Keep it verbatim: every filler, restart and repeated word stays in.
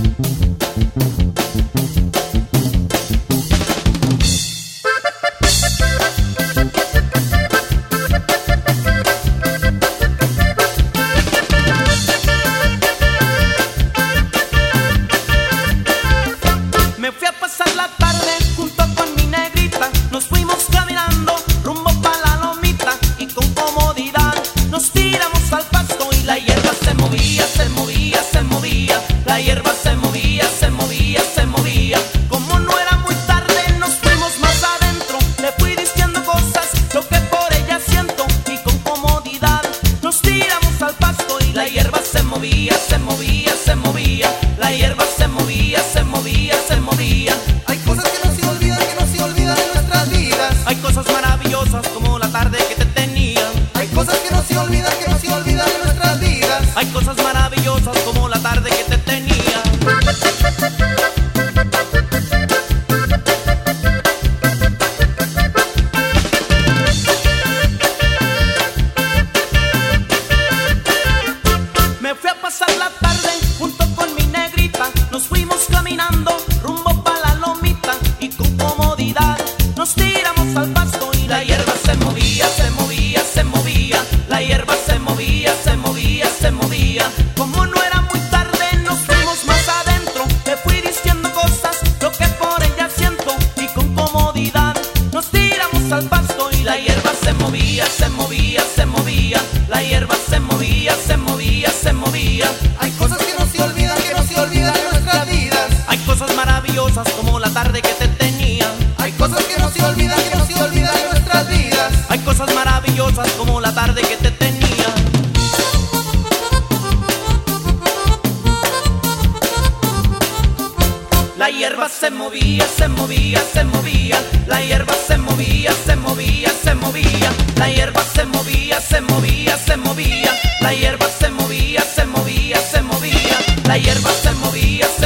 Me fui a pasar la tarde junto con mi negrita. Nos fuimos caminando rumbo pa' la lomita y con comodidad nos tiramos al pasto y la hierba se movía, se movía, se movía. La hierba se movía, se movía, se movía. Como no era muy tarde nos fuimos más adentro. Le fui diciendo cosas, lo que por ella siento y con comodidad nos tiramos al pasto y la hierba se movía, se movía, se movía. La hierba se movía, se movía, se movía. Hay cosas que no se olvidan, que no se olvidan de nuestras vidas. Hay cosas maravillosas como la tarde que te tenía. Hay cosas que no se olvidan, que no se olvidan de nuestras vidas. Hay cosas maravillosas como la tarde que te tenía. Me fui a pasar la tarde junto con mi negrita. Nos fuimos caminando rumbo pa' la lomita y con comodidad nos tiramos al pasto y la hierba se movía, se movía, se movía. La hierba se movía, se movía, se movía. Como no era muy tarde nos fuimos más adentro. Le fui diciendo cosas, lo que por ella siento y con comodidad nos tiramos al pasto y la hierba se movía, se movía, se movía. La hierba se movía, se movía, se movía. Hay cosas que no se olvidan, que no se olvidan de nuestras vidas. Hay cosas maravillosas como la tarde que te tenía. Hay cosas que no se olvidan, que no se olvidan de nuestras vidas. Hay cosas maravillosas como la tarde que te tenía. La hierba se movía, se movía, se movía. La hierba se movía, se movía, se movía. La hierba se movía, se movía, se movía. La hierba se movía, se movía, se movía. La hierba se movía, se